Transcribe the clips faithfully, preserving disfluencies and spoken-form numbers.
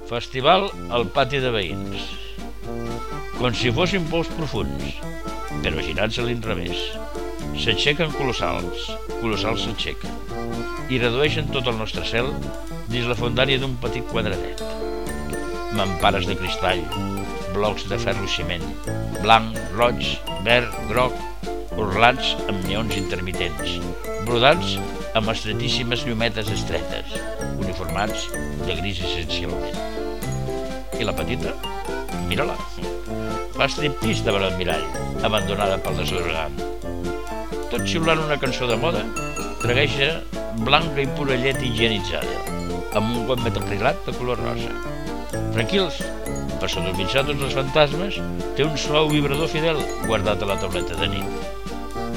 Festival al pati de veïns. Com si fossin pous profunds, però girats a l'inrevés. S'aixequen colossals, colossals s'aixequen, i redueixen tot el nostre cel dins la fondària d'un petit quadradet. Mampares de cristall, blocs de ferro i ciment, blanc, roig, verd, groc, orlats amb neons intermitents, brodats amb estretíssimes llumetes estretes, uniformats de gris essencialment. I la petita? Mira-la. Fa striptease davant el mirall, abandonada pel desodorant. Tot xiulant una cançó de moda, tragueja blanca i pura llet higienitzada, amb un guant metacrilat de color rosa. Tranquils, per sota el mitjà tots els fantasmes, té un suau vibrador fidel guardat a la tauleta de nit.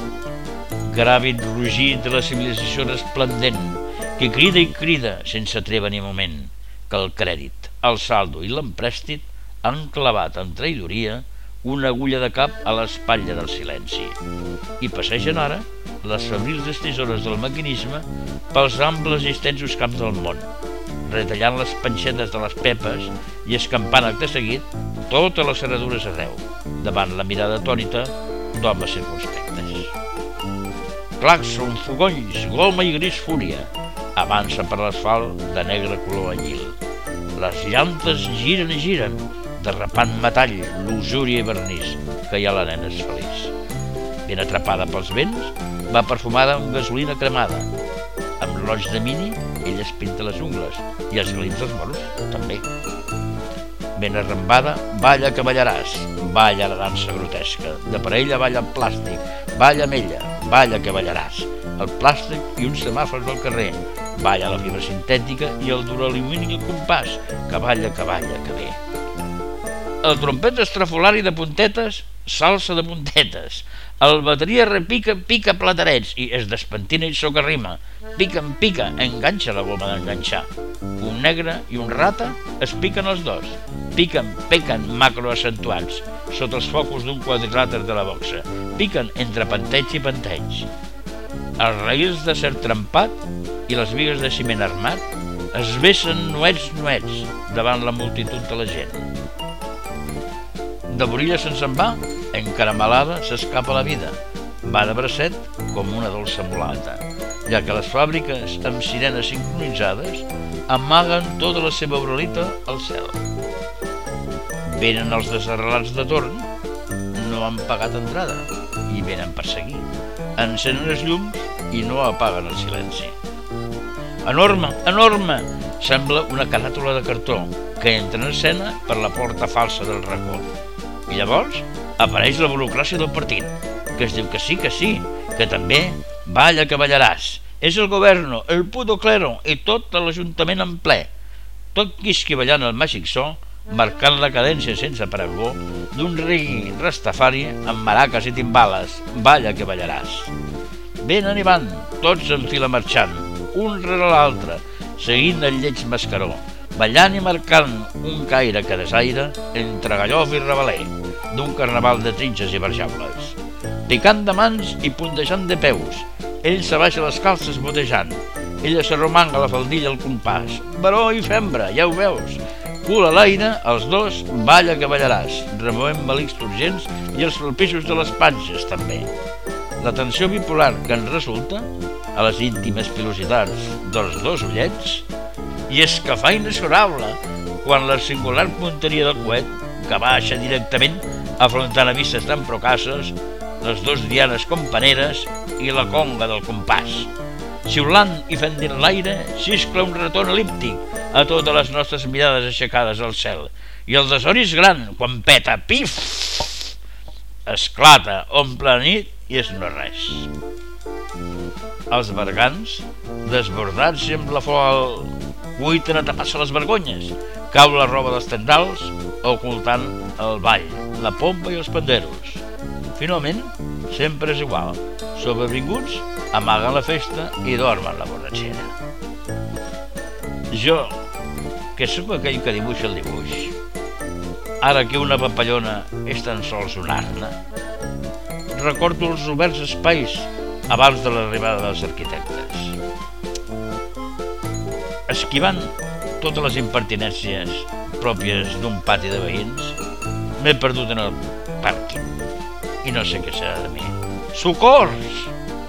Gràvid rugit de la civilització resplendent, que crida i crida sense treva ni moment, que el crèdit, el saldo i l'emprèstit han clavat amb traïdoria una agulla de cap a l'espatlla del silenci i passegen ara les febrils estisores del maquinisme pels amples i extensos camps del món, retallant les panxetes de les pepes i escampant acte seguit totes les serradures arreu, davant la mirada atònita d'homes circunspectes. Claxon, fogolls, goma i gris fúria, avança per l'asfalt de negre color anyil. Les llantes giren i giren, derrapant metall, luxúria i vernís, que ja la nena és feliç. Ben atrapada pels vents, va perfumada amb gasolina cremada. Amb l'oig de mini, ella es pinta les ungles, i els glins dels moros, també. Ben arrambada, balla que ballaràs, balla la dansa grotesca. De parella balla el plàstic, balla amb ella, balla que ballaràs. El plàstic i uns semàfors del carrer, balla la fibra sintètica i el duralumini al compàs, que balla, que balla, que bé. El trompet estrafolari de puntetes, salsa de puntetes. El bateria repica, pica platarets i es despentina i socarrima. Pica en pica, enganxa la goma d'enganxar. Un negre i un rata es piquen els dos. Piquen, pequen macroaccentuats, sota els focus d'un quadrilàter de la boxa. Piquen entre panteig i panteig. Els raïls de cert trempat i les bigues de ciment armat es vessen nuets nuets davant la multitud de la gent. De Borilla se'n va, encaramelada s'escapa la vida. Va de bracet com una dolça mulata, ja que les fàbriques amb sirenes sincronitzades amaguen tota la seva aurelita al cel. Venen els desarrelats de torn, no han pagat entrada i venen per seguir. Encenen els llums i no apaguen el silenci. Enorme, enorme! Sembla una caràtula de cartó que entra en escena per la porta falsa del racó. I llavors apareix la burocràcia del partit, que es diu que sí, que sí, que també balla que ballaràs. És el governo, el puto clero i tot l'Ajuntament en ple. Tot quisqui ballant el màgic so, marcant la cadència sense parangó d'un reggae rastafari amb maraques i timbales. Balla que ballaràs. Venen i van, tots en fila marxant, un rere l'altre, seguint el lleig mascaró, ballant i marcant un caire que desaire entre gallof i reveler d'un carnaval de trinxes i barjaules. Picant de mans i puntejant de peus, ell s'abaixa les calces botejant, ella s'arromanga la faldilla al compàs. Baró i fembra, ja ho veus. Cul a l'aire, els dos, balla que ballaràs, removent malics turgents i els palpixos de les panxes, també. La tensió bipolar que en resulta, a les íntimes pilositats dels dos ullets, i és que fa inexorable quan la singular punteria del coet, que baixa directament afrontant a vistes tan procasses, les dos dianes companeres i la conga del compàs. Xiulant i fent dins l'aire, xiscla un retorn elíptic a totes les nostres mirades aixecades al cel. I el desori és gran quan peta, pif! Esclata, omple la nit i és no res. Els bergants, desbordats i amb la flor cuiten a tapar-se les vergonyes. Cau la roba dels tendals, ocultant el ball, la pompa i els panderos. Finalment, sempre és igual. Sobrevinguts, amaguen la festa i dormen la borratxera. Jo, que sóc aquell que dibuixa el dibuix, ara que una papallona és tan sols un arna, recordo els oberts espais abans de l'arribada dels arquitectes. Esquivant totes les impertinències pròpies d'un pati de veïns, m'he perdut en el pàrquing i no sé què serà de mi. Socors!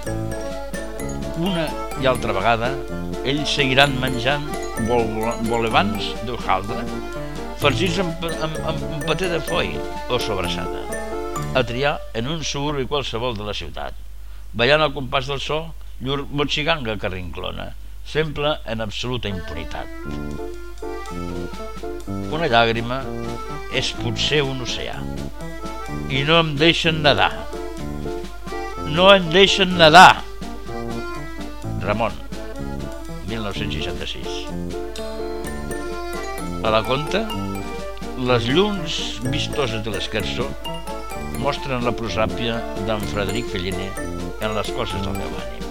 Una i altra vegada ells seguiran menjant bolevans d'hojaldre farcits amb, amb, amb paté de foll o sobrassada, a triar en un suburbi qualsevol de la ciutat, ballant al compàs del so llur motxiganga que rinclona, sempre en absoluta impunitat. Una llàgrima és potser un oceà i no em deixen nedar. No em deixen nedar! Ramon, mil nou-cents seixanta-sis. A la conta, les llums vistoses de l'Esquerzo mostren la prosàpia d'en Frederic Felliner en les coses del meu ànim.